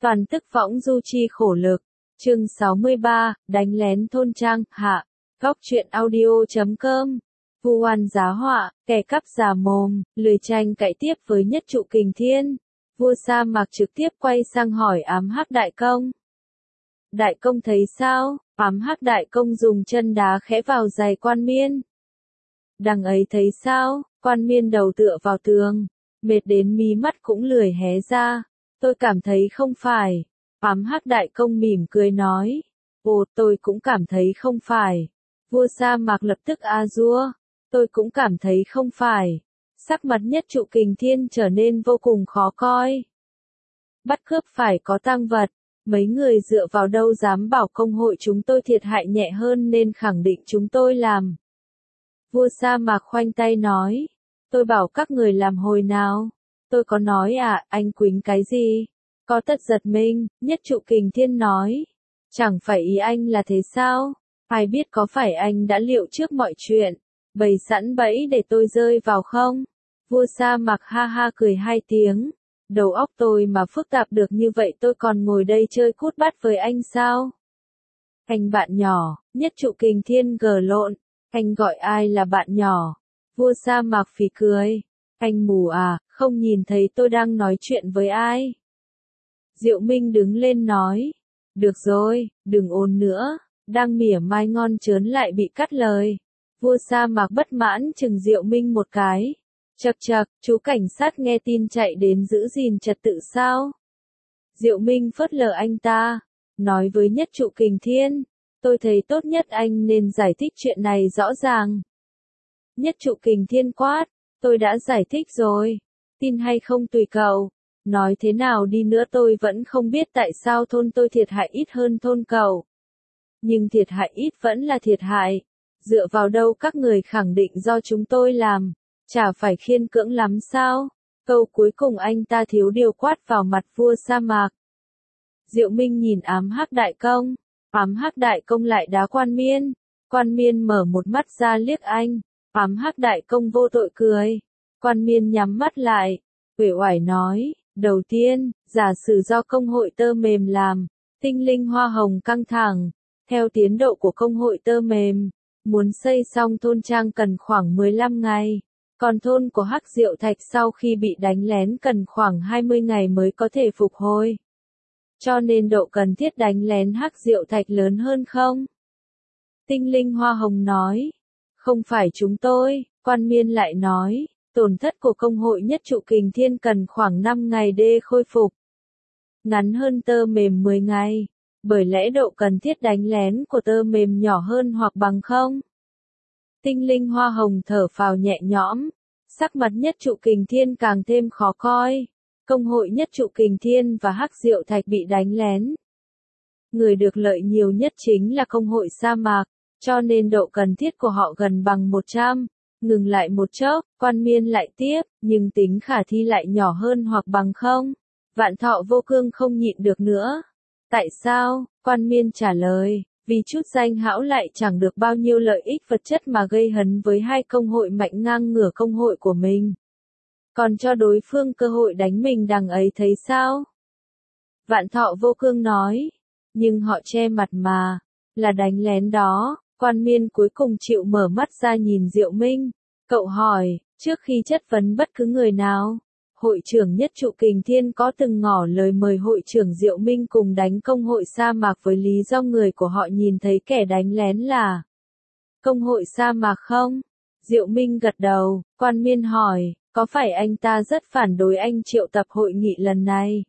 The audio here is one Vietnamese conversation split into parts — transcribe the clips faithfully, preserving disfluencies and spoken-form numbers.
Toàn tức võng du chi khổ lực. Chương sáu mươi ba, đánh lén thôn trang, hạ. Góc truyện audio chấm com. Vu oan giá họa, kẻ cắp già mồm, lười tranh cãi tiếp với Nhất Trụ Kình Thiên. Vua Sa Mạc trực tiếp quay sang hỏi Ám Hắc Đại Công. Đại công thấy sao? Ám Hắc Đại Công dùng chân đá khẽ vào giày Quan Miên. Đằng ấy thấy sao? Quan Miên đầu tựa vào tường, mệt đến mí mắt cũng lười hé ra. Tôi cảm thấy không phải. Ám Hắc Đại Công mỉm cười nói. Ồ, tôi cũng cảm thấy không phải. Vua Sa Mạc lập tức a dua. Tôi cũng cảm thấy không phải. Sắc mặt Nhất Trụ Kình Thiên trở nên vô cùng khó coi. Bắt cướp phải có tang vật. Mấy người dựa vào đâu dám bảo công hội chúng tôi thiệt hại nhẹ hơn nên khẳng định chúng tôi làm. Vua Sa Mạc khoanh tay nói. Tôi bảo các người làm hồi nào? Tôi có nói à, anh quýnh cái gì? Có tất giật mình, Nhất Trụ Kình Thiên nói. Chẳng phải ý anh là thế sao? Ai biết có phải anh đã liệu trước mọi chuyện, bày sẵn bẫy để tôi rơi vào không? Vua Sa Mạc ha ha cười hai tiếng. Đầu óc tôi mà phức tạp được như vậy tôi còn ngồi đây chơi cút bắt với anh sao? Anh bạn nhỏ, Nhất Trụ Kình Thiên gờ lộn. Anh gọi ai là bạn nhỏ? Vua Sa Mạc phì cười. Anh mù à, không nhìn thấy tôi đang nói chuyện với ai? Diệu Minh đứng lên nói. Được rồi, đừng ồn nữa. Đang mỉa mai ngon chớn lại bị cắt lời. Vua Sa Mạc bất mãn chừng Diệu Minh một cái. Chậc chậc, chú cảnh sát nghe tin chạy đến giữ gìn trật tự sao? Diệu Minh phớt lờ anh ta. Nói với Nhất Trụ Kình Thiên. Tôi thấy tốt nhất anh nên giải thích chuyện này rõ ràng. Nhất Trụ Kình Thiên quát. Tôi đã giải thích rồi. Tin hay không tùy cậu. Nói thế nào đi nữa tôi vẫn không biết tại sao thôn tôi thiệt hại ít hơn thôn cậu. Nhưng thiệt hại ít vẫn là thiệt hại. Dựa vào đâu các người khẳng định do chúng tôi làm. Chả phải khiên cưỡng lắm sao? Câu cuối cùng anh ta thiếu điều quát vào mặt vua Sa Mạc. Diệu Minh nhìn Ám Hắc Đại Công. Ám Hắc Đại Công lại đá Quan Miên. Quan Miên mở một mắt ra liếc anh. Ám Hắc Đại Công vô tội cười. Quan Miên nhắm mắt lại. Uể oải nói. Đầu tiên, giả sử do công hội tơ mềm làm. Tinh linh hoa hồng căng thẳng. Theo tiến độ của công hội tơ mềm, muốn xây xong thôn trang cần khoảng mười lăm ngày. Còn thôn của Hắc Diệu Thạch sau khi bị đánh lén cần khoảng hai mươi ngày mới có thể phục hồi. Cho nên độ cần thiết đánh lén Hắc Diệu Thạch lớn hơn không? Tinh linh hoa hồng nói. Không phải chúng tôi, Quan Miên lại nói. Tổn thất của công hội Nhất Trụ Kình Thiên cần khoảng năm ngày để khôi phục. Ngắn hơn tơ mềm mười ngày. Bởi lẽ độ cần thiết đánh lén của tơ mềm nhỏ hơn hoặc bằng không? Tinh linh hoa hồng thở phào nhẹ nhõm. Sắc mặt Nhất Trụ Kình Thiên càng thêm khó coi. Công hội Nhất Trụ Kình Thiên và Hắc Diệu Thạch bị đánh lén. Người được lợi nhiều nhất chính là công hội Sa Mạc, cho nên độ cần thiết của họ gần bằng một trăm. Ngừng lại một chốc, Quan Miên lại tiếp, nhưng tính khả thi lại nhỏ hơn hoặc bằng không? Vạn Thọ Vô Cương không nhịn được nữa. Tại sao? Quan Miên trả lời, vì chút danh hão lại chẳng được bao nhiêu lợi ích vật chất mà gây hấn với hai công hội mạnh ngang ngửa công hội của mình. Còn cho đối phương cơ hội đánh mình đằng ấy thấy sao? Vạn Thọ Vô Cương nói, nhưng họ che mặt mà, là đánh lén đó. Quan Miên cuối cùng chịu mở mắt ra nhìn Diệu Minh. Cậu hỏi, trước khi chất vấn bất cứ người nào, hội trưởng Nhất Trụ Kình Thiên có từng ngỏ lời mời hội trưởng Diệu Minh cùng đánh công hội Sa Mạc với lý do người của họ nhìn thấy kẻ đánh lén là công hội Sa Mạc không? Diệu Minh gật đầu. Quan Miên hỏi, có phải anh ta rất phản đối anh triệu tập hội nghị lần này?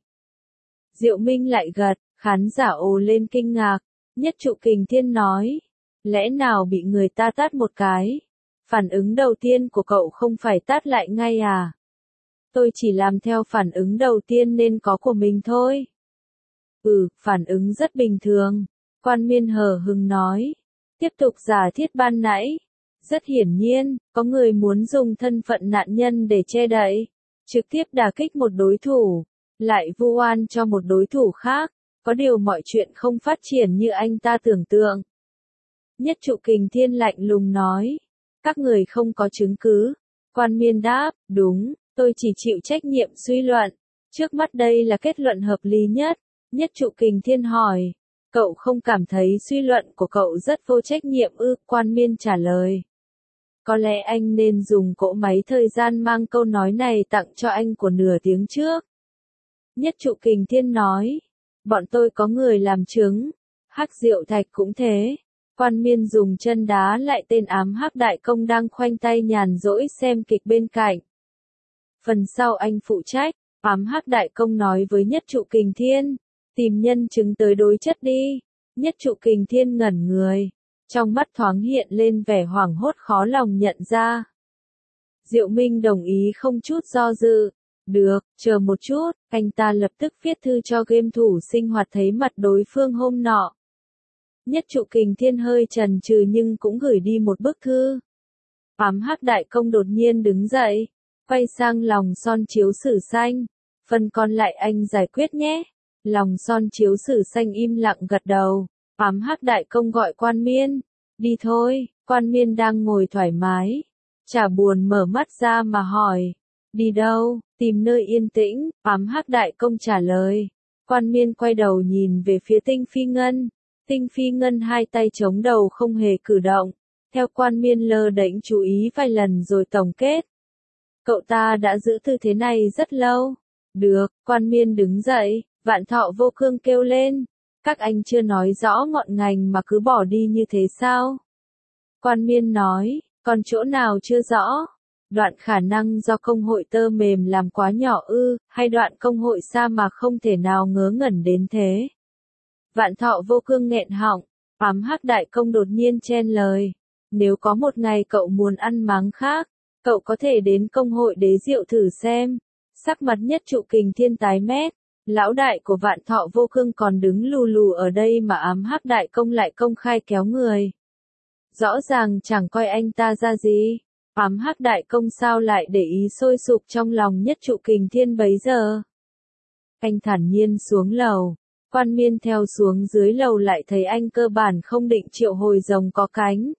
Diệu Minh lại gật. Khán giả ồ lên kinh ngạc. Nhất Trụ Kình Thiên nói, lẽ nào bị người ta tát một cái? Phản ứng đầu tiên của cậu không phải tát lại ngay à? Tôi chỉ làm theo phản ứng đầu tiên nên có của mình thôi. Ừ, phản ứng rất bình thường. Quan Miên hờ hững nói. Tiếp tục giả thiết ban nãy. Rất hiển nhiên, có người muốn dùng thân phận nạn nhân để che đậy. Trực tiếp đả kích một đối thủ. Lại vu oan cho một đối thủ khác. Có điều mọi chuyện không phát triển như anh ta tưởng tượng. Nhất Trụ Kình Thiên lạnh lùng nói. Các người không có chứng cứ. Quan Miên đáp, đúng, tôi chỉ chịu trách nhiệm suy luận. Trước mắt đây là kết luận hợp lý nhất. Nhất Trụ Kình Thiên hỏi. Cậu không cảm thấy suy luận của cậu rất vô trách nhiệm ư? Quan Miên trả lời. Có lẽ anh nên dùng cỗ máy thời gian mang câu nói này tặng cho anh của nửa tiếng trước. Nhất Trụ Kình Thiên nói. Bọn tôi có người làm chứng. Hắc Diệu Thạch cũng thế. Quan Miên dùng chân đá lại tên ám hắc đại công đang khoanh tay nhàn rỗi xem kịch bên cạnh. Phần sau anh phụ trách, ám hắc đại công nói với Nhất Trụ Kình Thiên. Tìm nhân chứng tới đối chất đi. Nhất Trụ Kình Thiên ngẩn người. Trong mắt thoáng hiện lên vẻ hoảng hốt khó lòng nhận ra. Diệu Minh đồng ý không chút do dự. Được, chờ một chút, anh ta lập tức viết thư cho game thủ sinh hoạt thấy mặt đối phương hôm nọ. Nhất Trụ Kình Thiên hơi chần chừ nhưng cũng gửi đi một bức thư. Ám hắc đại công đột nhiên đứng dậy, quay sang lòng son chiếu sử xanh. Phần còn lại anh giải quyết nhé. Lòng son chiếu sử xanh im lặng gật đầu. Ám hắc đại công gọi Quan Miên. Đi thôi, Quan Miên đang ngồi thoải mái. Chả buồn mở mắt ra mà hỏi. Đi đâu? Tìm nơi yên tĩnh, ám hắc đại công trả lời. Quan Miên quay đầu nhìn về phía Tinh Phi Ngân. Tinh Phi Ngân hai tay chống đầu không hề cử động. Theo Quan Miên lơ đễnh chú ý vài lần rồi tổng kết. Cậu ta đã giữ tư thế này rất lâu. Được, Quan Miên đứng dậy, Vạn Thọ Vô Cương kêu lên. Các anh chưa nói rõ ngọn ngành mà cứ bỏ đi như thế sao? Quan Miên nói, còn chỗ nào chưa rõ? Đoạn khả năng do công hội tơ mềm làm quá nhỏ ư, hay đoạn công hội xa mà không thể nào ngớ ngẩn đến thế? Vạn Thọ Vô Cương nghẹn họng, ám hắc đại công đột nhiên chen lời. Nếu có một ngày cậu muốn ăn máng khác, cậu có thể đến công hội đế diệu thử xem. Sắc mặt Nhất Trụ Kình Thiên tái mét, lão đại của Vạn Thọ Vô Cương còn đứng lù lù ở đây mà ám hắc đại công lại công khai kéo người. Rõ ràng chẳng coi anh ta ra gì. Ám hắc đại công sao lại để ý sôi sục trong lòng Nhất Trụ Kình Thiên bấy giờ. Anh thản nhiên xuống lầu. Quan Miên theo xuống dưới lầu lại thấy anh cơ bản không định triệu hồi rồng có cánh.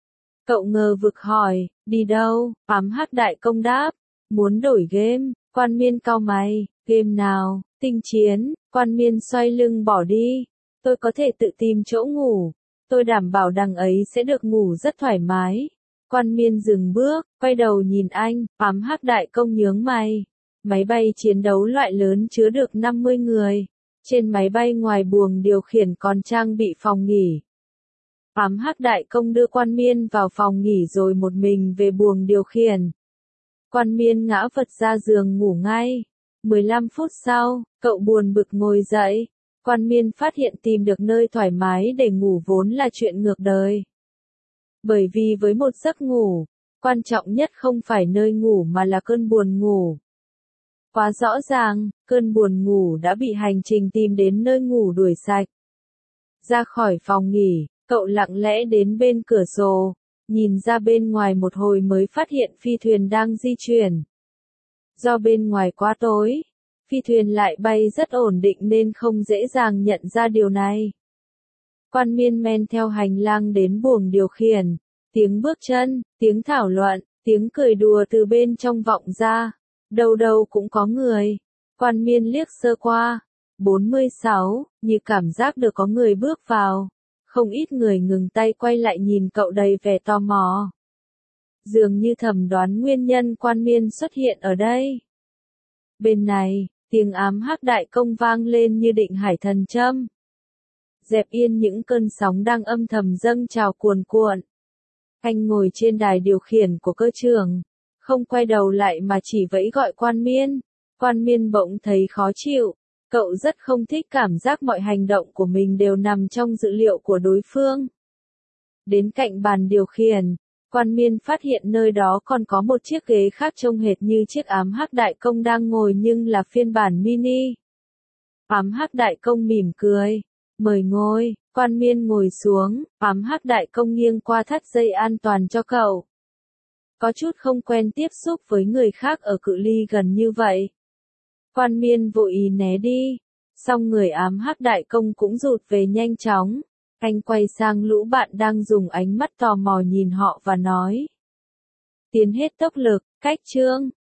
Cậu ngờ vực hỏi, đi đâu? Ám hắc đại công đáp, muốn đổi game. Quan Miên cau mày, game nào? Tinh chiến. Quan Miên xoay lưng bỏ đi. Tôi có thể tự tìm chỗ ngủ. Tôi đảm bảo đằng ấy sẽ được ngủ rất thoải mái. Quan Miên dừng bước, quay đầu nhìn anh, ám hắc đại công nhướng mày. Máy bay chiến đấu loại lớn chứa được năm mươi người. Trên máy bay ngoài buồng điều khiển còn trang bị phòng nghỉ. Ám hắc đại công đưa Quan Miên vào phòng nghỉ rồi một mình về buồng điều khiển. Quan Miên ngã vật ra giường ngủ ngay. mười lăm phút sau, cậu buồn bực ngồi dậy. Quan Miên phát hiện tìm được nơi thoải mái để ngủ vốn là chuyện ngược đời. Bởi vì với một giấc ngủ, quan trọng nhất không phải nơi ngủ mà là cơn buồn ngủ. Quá rõ ràng, cơn buồn ngủ đã bị hành trình tìm đến nơi ngủ đuổi sạch. Ra khỏi phòng nghỉ, cậu lặng lẽ đến bên cửa sổ, nhìn ra bên ngoài một hồi mới phát hiện phi thuyền đang di chuyển. Do bên ngoài quá tối, phi thuyền lại bay rất ổn định nên không dễ dàng nhận ra điều này. Quan Miên men theo hành lang đến buồng điều khiển, tiếng bước chân, tiếng thảo luận, tiếng cười đùa từ bên trong vọng ra, đâu đâu cũng có người. Quan Miên liếc sơ qua, bốn mươi sáu, như cảm giác được có người bước vào, không ít người ngừng tay quay lại nhìn cậu đầy vẻ tò mò. Dường như thầm đoán nguyên nhân Quan Miên xuất hiện ở đây. Bên này, tiếng ám hắc đại công vang lên như định hải thần châm. Dẹp yên những cơn sóng đang âm thầm dâng trào cuồn cuộn. Anh ngồi trên đài điều khiển của cơ trường, không quay đầu lại mà chỉ vẫy gọi Quan Miên. Quan Miên bỗng thấy khó chịu, cậu rất không thích cảm giác mọi hành động của mình đều nằm trong dự liệu của đối phương. Đến cạnh bàn điều khiển, Quan Miên phát hiện nơi đó còn có một chiếc ghế khác trông hệt như chiếc ám hắc đại công đang ngồi nhưng là phiên bản mini. Ám hắc đại công mỉm cười, mời ngồi. Quan Miên ngồi xuống, ám hắc đại công nghiêng qua thắt dây an toàn cho cậu. Có chút không quen tiếp xúc với người khác ở cự ly gần như vậy. Quan Miên vội ý né đi, xong người ám hắc đại công cũng rụt về nhanh chóng. Anh quay sang lũ bạn đang dùng ánh mắt tò mò nhìn họ và nói. Tiến hết tốc lực, cách chương.